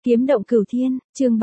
Kiếm động cửu thiên, chương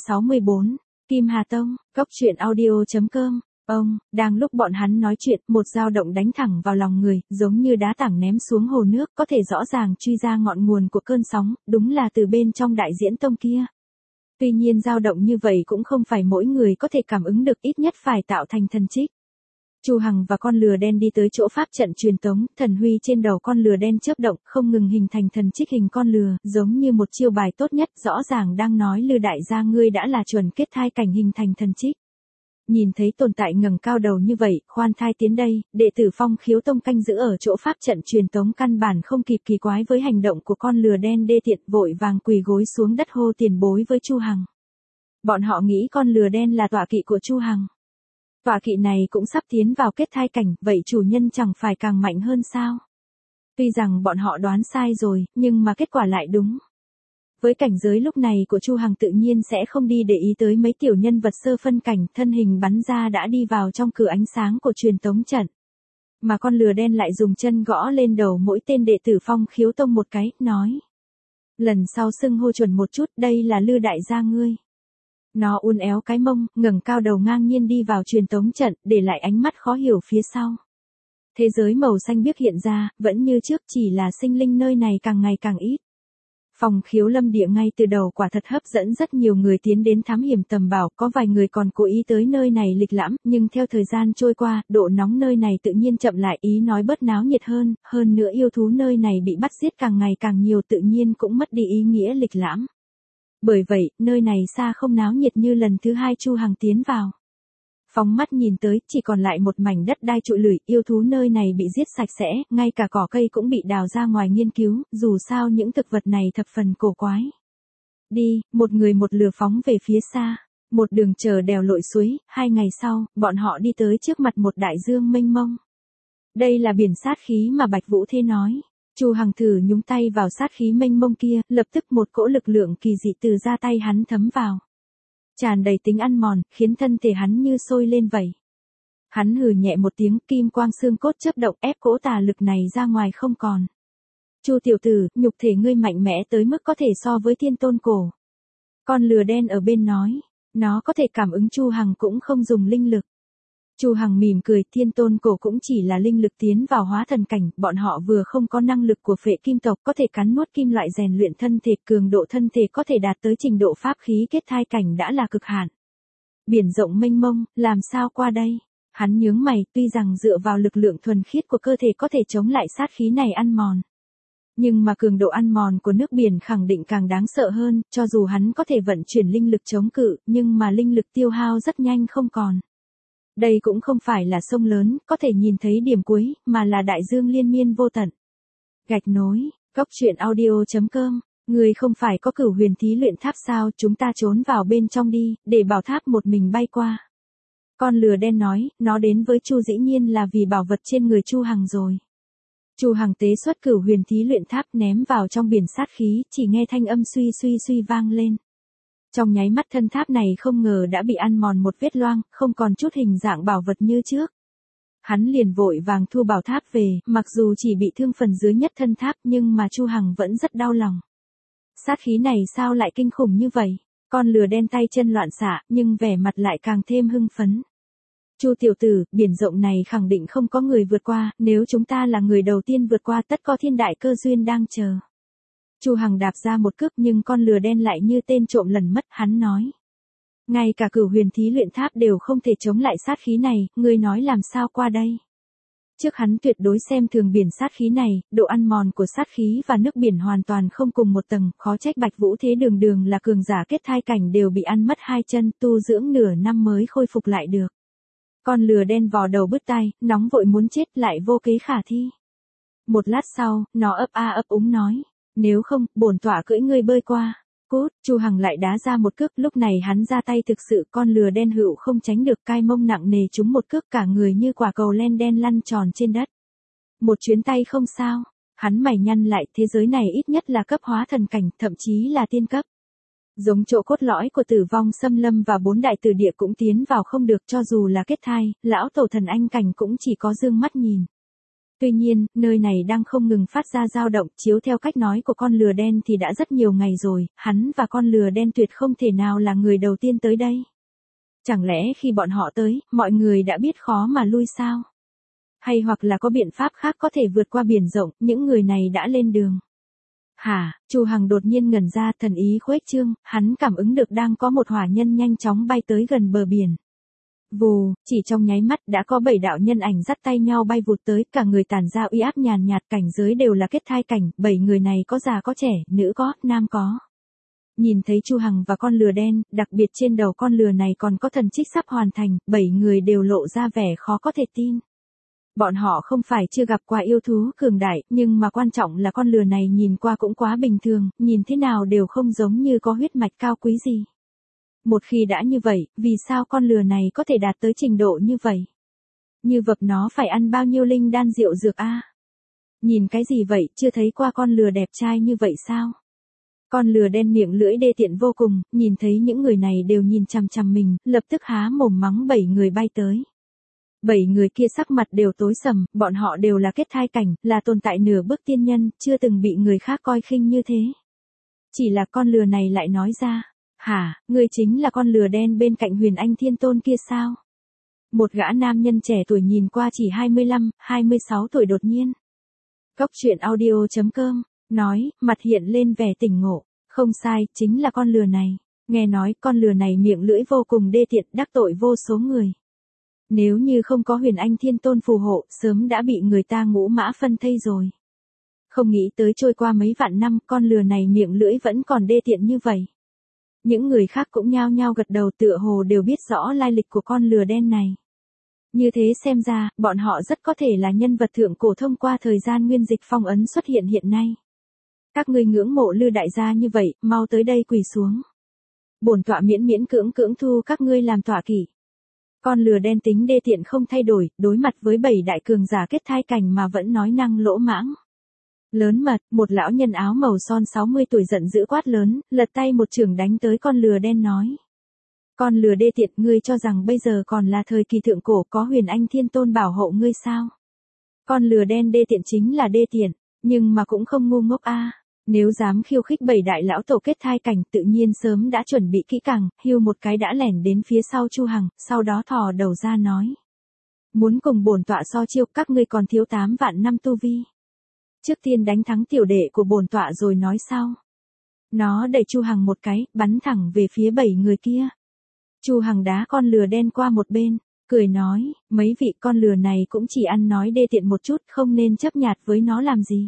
364, Kim Hà Tông, Cốc truyện audio.com. Đang lúc bọn hắn nói chuyện, một dao động đánh thẳng vào lòng người, giống như đá tảng ném xuống hồ nước, có thể rõ ràng truy ra ngọn nguồn của cơn sóng, đúng là từ bên trong Đại Diễn Tông kia. Tuy nhiên dao động như vậy cũng không phải mỗi người có thể cảm ứng được, ít nhất phải tạo thành thần trích. Chu Hằng và con lừa đen đi tới chỗ pháp trận truyền tống, thần huy trên đầu con lừa đen chớp động, không ngừng hình thành thần trích hình con lừa, giống như một chiêu bài tốt nhất, rõ ràng đang nói Lư đại gia ngươi đã là chuẩn kết thai cảnh hình thành thần trích. Nhìn thấy tồn tại ngẩng cao đầu như vậy, khoan thai tiến đây, đệ tử Phong Khiếu Tông canh giữ ở chỗ pháp trận truyền tống căn bản không kịp kỳ quái với hành động của con lừa đen đê tiện, vội vàng quỳ gối xuống đất hô tiền bối với Chu Hằng. Bọn họ nghĩ con lừa đen là tọa kỵ của Chu Hằng. Tọa kỵ này cũng sắp tiến vào kết thai cảnh, vậy chủ nhân chẳng phải càng mạnh hơn sao? Tuy rằng bọn họ đoán sai rồi, nhưng mà kết quả lại đúng. Với cảnh giới lúc này của Chu Hằng tự nhiên sẽ không đi để ý tới mấy tiểu nhân vật sơ phân cảnh, thân hình bắn ra đã đi vào trong cửa ánh sáng của truyền tống trận. Mà con lừa đen lại dùng chân gõ lên đầu mỗi tên đệ tử Phong Khiếu Tông một cái, nói. Lần sau xưng hô chuẩn một chút, đây là Lư đại gia ngươi. Nó uốn éo cái mông, ngẩng cao đầu ngang nhiên đi vào truyền tống trận, để lại ánh mắt khó hiểu phía sau. Thế giới màu xanh biếc hiện ra, vẫn như trước, chỉ là sinh linh nơi này càng ngày càng ít. Phong Khiếu Lâm địa ngay từ đầu quả thật hấp dẫn rất nhiều người tiến đến thám hiểm tầm bảo, có vài người còn cố ý tới nơi này lịch lãm, nhưng theo thời gian trôi qua, độ nóng nơi này tự nhiên chậm lại, ý nói bớt náo nhiệt hơn nữa yêu thú nơi này bị bắt giết càng ngày càng nhiều, tự nhiên cũng mất đi ý nghĩa lịch lãm. Bởi vậy, nơi này xa không náo nhiệt như lần thứ hai Chu Hằng tiến vào. Phóng mắt nhìn tới, chỉ còn lại một mảnh đất đai trụi lủi, yêu thú nơi này bị giết sạch sẽ, ngay cả cỏ cây cũng bị đào ra ngoài nghiên cứu, dù sao những thực vật này thập phần cổ quái. Đi, một người một lừa phóng về phía xa, một đường chờ đèo lội suối, 2 ngày sau, bọn họ đi tới trước mặt một đại dương mênh mông. Đây là biển sát khí mà Bạch Vũ Thế nói. Chu Hằng thử nhúng tay vào sát khí mênh mông kia, lập tức một cỗ lực lượng kỳ dị từ ra tay hắn thấm vào. Tràn đầy tính ăn mòn, khiến thân thể hắn như sôi lên vậy. Hắn hừ nhẹ một tiếng, kim quang xương cốt chớp động ép cỗ tà lực này ra ngoài không còn. Chu tiểu tử, nhục thể ngươi mạnh mẽ tới mức có thể so với thiên tôn cổ. Con lừa đen ở bên nói, nó có thể cảm ứng Chu Hằng cũng không dùng linh lực. Chu Hằng mỉm cười, thiên tôn cổ cũng chỉ là linh lực tiến vào hóa thần cảnh, bọn họ vừa không có năng lực của phệ kim tộc có thể cắn nuốt kim loại rèn luyện thân thể, cường độ thân thể có thể đạt tới trình độ pháp khí kết thai cảnh đã là cực hạn. Biển rộng mênh mông, làm sao qua đây? Hắn nhướng mày, tuy rằng dựa vào lực lượng thuần khiết của cơ thể có thể chống lại sát khí này ăn mòn. Nhưng mà cường độ ăn mòn của nước biển khẳng định càng đáng sợ hơn, cho dù hắn có thể vận chuyển linh lực chống cự, nhưng mà linh lực tiêu hao rất nhanh không còn. Đây cũng không phải là sông lớn, có thể nhìn thấy điểm cuối, mà là đại dương liên miên vô tận. Gạch nối, Cốc truyện audio.com, người không phải có Cửu Huyền Thí Luyện Tháp sao, chúng ta trốn vào bên trong đi, để bảo tháp một mình bay qua. Con lừa đen nói, nó đến với Chu dĩ nhiên là vì bảo vật trên người Chu Hằng rồi. Chu Hằng tế xuất Cửu Huyền Thí Luyện Tháp ném vào trong biển sát khí, chỉ nghe thanh âm suy suy vang lên. Trong nháy mắt thân tháp này không ngờ đã bị ăn mòn một vết loang, không còn chút hình dạng bảo vật như trước. Hắn liền vội vàng thu bảo tháp về, mặc dù chỉ bị thương phần dưới nhất thân tháp nhưng mà Chu Hằng vẫn rất đau lòng. Sát khí này sao lại kinh khủng như vậy? Con lừa đen tay chân loạn xạ, nhưng vẻ mặt lại càng thêm hưng phấn. Chu tiểu tử, biển rộng này khẳng định không có người vượt qua, nếu chúng ta là người đầu tiên vượt qua tất có thiên đại cơ duyên đang chờ. Chu Hằng đạp ra một cước nhưng con lừa đen lại như tên trộm lần mất, hắn nói. Ngay cả Cửu Huyền Thí Luyện Tháp đều không thể chống lại sát khí này, ngươi nói làm sao qua đây? Trước hắn tuyệt đối xem thường biển sát khí này, độ ăn mòn của sát khí và nước biển hoàn toàn không cùng một tầng, khó trách Bạch Vũ Thế đường là cường giả kết thai cảnh đều bị ăn mất 2 chân, tu dưỡng nửa năm mới khôi phục lại được. Con lừa đen vò đầu bứt tai, nóng vội muốn chết lại vô kế khả thi. Một lát sau, nó ấp a ấp úng nói. Nếu không, bổn tọa cưỡi ngươi bơi qua. Cút, Chu Hằng lại đá ra một cước, lúc này hắn ra tay thực sự, con lừa đen hữu không tránh được, cai mông nặng nề trúng một cước, cả người như quả cầu len đen lăn tròn trên đất. Một chuyến tay không sao, hắn mày nhăn lại, thế giới này ít nhất là cấp hóa thần cảnh, thậm chí là tiên cấp. Giống chỗ cốt lõi của Tử Vong Xâm Lâm và 4 đại tử địa cũng tiến vào không được, cho dù là kết thai, lão tổ thần anh cảnh cũng chỉ có dương mắt nhìn. Tuy nhiên, nơi này đang không ngừng phát ra dao động, chiếu theo cách nói của con lừa đen thì đã rất nhiều ngày rồi, hắn và con lừa đen tuyệt không thể nào là người đầu tiên tới đây. Chẳng lẽ khi bọn họ tới, mọi người đã biết khó mà lui sao? Hay hoặc là có biện pháp khác có thể vượt qua biển rộng, những người này đã lên đường. Hả, Chu Hằng đột nhiên ngẩn ra, thần ý khuếch trương, hắn cảm ứng được đang có một hỏa nhân nhanh chóng bay tới gần bờ biển. Vù, chỉ trong nháy mắt đã có 7 đạo nhân ảnh dắt tay nhau bay vụt tới, cả người tản ra uy áp nhàn nhạt, cảnh giới đều là kết thai cảnh, 7 người này có già có trẻ, nữ có, nam có. Nhìn thấy Chu Hằng và con lừa đen, đặc biệt trên đầu con lừa này còn có thần trích sắp hoàn thành, 7 người đều lộ ra vẻ khó có thể tin. Bọn họ không phải chưa gặp qua yêu thú cường đại, nhưng mà quan trọng là con lừa này nhìn qua cũng quá bình thường, nhìn thế nào đều không giống như có huyết mạch cao quý gì. Một khi đã như vậy, vì sao con lừa này có thể đạt tới trình độ như vậy? Như vật nó phải ăn bao nhiêu linh đan rượu dược a? Nhìn cái gì vậy, chưa thấy qua con lừa đẹp trai như vậy sao? Con lừa đen miệng lưỡi đê tiện vô cùng, nhìn thấy những người này đều nhìn chằm chằm mình, lập tức há mồm mắng 7 người bay tới. 7 người kia sắc mặt đều tối sầm, bọn họ đều là kết thai cảnh, là tồn tại nửa bước tiên nhân, chưa từng bị người khác coi khinh như thế. Chỉ là con lừa này lại nói ra, hả, ngươi chính là con lừa đen bên cạnh Huyền Anh Thiên Tôn kia sao? Một gã nam nhân trẻ tuổi nhìn qua chỉ 25, 26 tuổi đột nhiên. Cốc truyện audio.com, nói, mặt hiện lên vẻ tỉnh ngộ, không sai, chính là con lừa này. Nghe nói con lừa này miệng lưỡi vô cùng đê tiện, đắc tội vô số người. Nếu như không có Huyền Anh Thiên Tôn phù hộ, sớm đã bị người ta ngũ mã phân thây rồi. Không nghĩ tới trôi qua mấy vạn năm, con lừa này miệng lưỡi vẫn còn đê tiện như vậy. Những người khác cũng nhao nhao gật đầu, tựa hồ đều biết rõ lai lịch của con lừa đen này. Như thế xem ra, bọn họ rất có thể là nhân vật thượng cổ thông qua thời gian nguyên dịch phong ấn xuất hiện hiện nay. Các ngươi ngưỡng mộ Lư đại gia như vậy, mau tới đây quỳ xuống. Bổn tọa miễn miễn cưỡng cưỡng thu các ngươi làm tọa kỵ. Con lừa đen tính đê tiện không thay đổi, đối mặt với 7 đại cường giả kết thai cảnh mà vẫn nói năng lỗ mãng. Lớn mật, một lão nhân áo màu son 60 tuổi giận dữ quát lớn, lật tay một chưởng đánh tới con lừa đen nói. Con lừa đê tiện, ngươi cho rằng bây giờ còn là thời kỳ thượng cổ, có Huyền Anh Thiên Tôn bảo hộ ngươi sao? Con lừa đen đê tiện chính là đê tiện, nhưng mà cũng không ngu ngốc a. Nếu dám khiêu khích 7 đại lão tổ kết thai cảnh, tự nhiên sớm đã chuẩn bị kỹ càng, hưu một cái đã lẻn đến phía sau Chu Hằng, sau đó thò đầu ra nói. Muốn cùng bổn tọa so chiêu, các ngươi còn thiếu 8 vạn năm tu vi. Trước tiên đánh thắng tiểu đệ của bổn tọa rồi nói sau. Nó đẩy Chu Hằng một cái, bắn thẳng về phía 7 người kia. Chu Hằng đá con lừa đen qua một bên, cười nói, mấy vị con lừa này cũng chỉ ăn nói đê tiện một chút, không nên chấp nhặt với nó làm gì.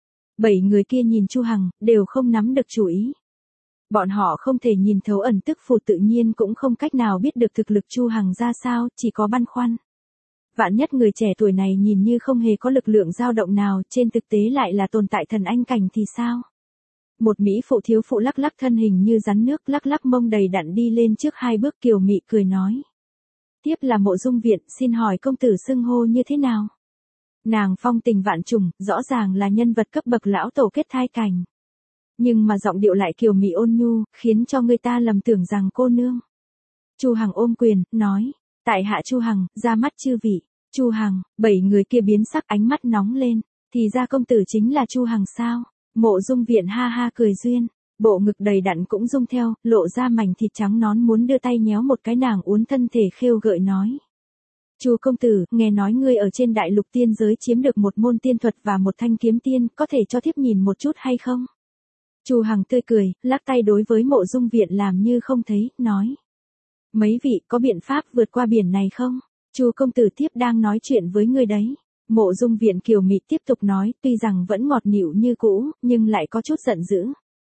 7 người kia nhìn Chu Hằng, đều không nắm được chủ ý. Bọn họ không thể nhìn thấu ẩn tức phù, tự nhiên cũng không cách nào biết được thực lực Chu Hằng ra sao, chỉ có băn khoăn. Vạn nhất người trẻ tuổi này nhìn như không hề có lực lượng dao động nào, trên thực tế lại là tồn tại thần anh cảnh thì sao? Một mỹ phụ thiếu phụ lắc lắc thân hình như rắn nước, lắc lắc mông đầy đặn đi lên trước 2 bước, kiều mị cười nói. Tiếp là Mộ Dung Viện, xin hỏi công tử xưng hô như thế nào? Nàng phong tình vạn trùng, rõ ràng là nhân vật cấp bậc lão tổ kết thai cảnh. Nhưng mà giọng điệu lại kiều mị ôn nhu, khiến cho người ta lầm tưởng rằng cô nương. Chu Hằng ôm quyền, nói, tại hạ Chu Hằng, ra mắt chư vị. Chu Hằng, 7 người kia biến sắc, ánh mắt nóng lên, thì ra công tử chính là Chu Hằng sao? Mộ Dung Viện ha ha cười duyên, bộ ngực đầy đặn cũng rung theo, lộ ra mảnh thịt trắng nón, muốn đưa tay nhéo một cái, nàng uốn thân thể khêu gợi nói. Chu công tử, nghe nói ngươi ở trên đại lục tiên giới chiếm được một môn tiên thuật và một thanh kiếm tiên, có thể cho thiếp nhìn một chút hay không? Chu Hằng tươi cười, lắc tay đối với Mộ Dung Viện làm như không thấy, nói. Mấy vị có biện pháp vượt qua biển này không? Chu công tử tiếp đang nói chuyện với ngươi đấy. Mộ Dung Viện kiều mị tiếp tục nói, tuy rằng vẫn ngọt nịu như cũ, nhưng lại có chút giận dữ.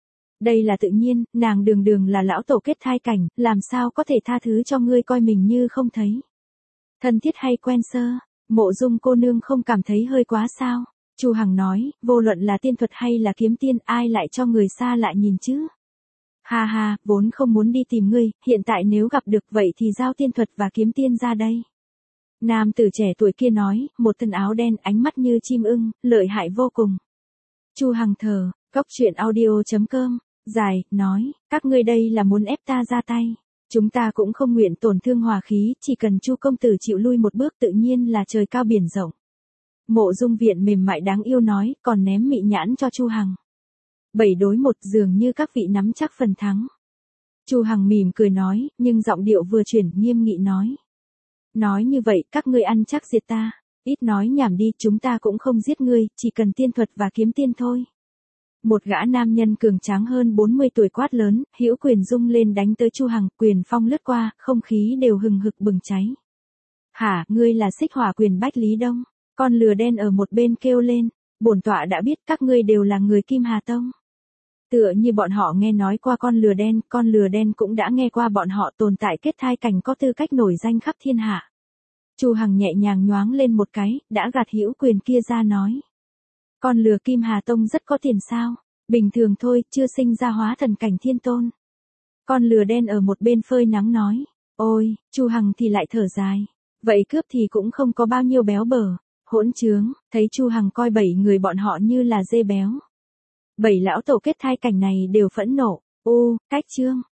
Đây là tự nhiên, nàng đường đường là lão tổ kết thai cảnh, làm sao có thể tha thứ cho ngươi coi mình như không thấy. Thân thiết hay quen sơ, Mộ Dung cô nương không cảm thấy hơi quá sao? Chu Hằng nói, vô luận là tiên thuật hay là kiếm tiên, ai lại cho người xa lại nhìn chứ? Ha ha, vốn không muốn đi tìm ngươi, hiện tại nếu gặp được vậy thì giao tiên thuật và kiếm tiên ra đây. Nam tử trẻ tuổi kia nói, một thân áo đen, ánh mắt như chim ưng, lợi hại vô cùng. Chu Hằng thờ, cốc truyện audio.com, dài, nói, các ngươi đây là muốn ép ta ra tay. Chúng ta cũng không nguyện tổn thương hòa khí, chỉ cần Chu công tử chịu lui một bước tự nhiên là trời cao biển rộng. Mộ Dung Viện mềm mại đáng yêu nói, còn ném mị nhãn cho Chu Hằng. 7-1 dường như các vị nắm chắc phần thắng. Chu Hằng mỉm cười nói, nhưng giọng điệu vừa chuyển nghiêm nghị nói. Nói như vậy, các ngươi ăn chắc diệt ta. Ít nói nhảm đi, chúng ta cũng không giết ngươi, chỉ cần tiên thuật và kiếm tiên thôi. Một gã nam nhân cường tráng hơn 40 tuổi quát lớn, hữu quyền rung lên đánh tới Chu Hằng, quyền phong lướt qua, không khí đều hừng hực bừng cháy. Hả, ngươi là Xích Hỏa Quyền Bách Lý Đông? Con lừa đen ở một bên kêu lên, bổn tọa đã biết các ngươi đều là người Kim Hà Tông. Tựa như bọn họ nghe nói qua con lừa đen cũng đã nghe qua bọn họ tồn tại kết thai cảnh có tư cách nổi danh khắp thiên hạ. Chu Hằng nhẹ nhàng nhoáng lên một cái, đã gạt hữu quyền kia ra nói. Con lừa Kim Hà Tông rất có tiền sao? Bình thường thôi, chưa sinh ra hóa thần cảnh thiên tôn. Con lừa đen ở một bên phơi nắng nói. Ôi, Chu Hằng thì lại thở dài. Vậy cướp thì cũng không có bao nhiêu béo bở. Hỗn trướng, thấy Chu Hằng coi 7 người bọn họ như là dê béo. 7 lão tổ kết thai cảnh này đều phẫn nộ. Cách chương.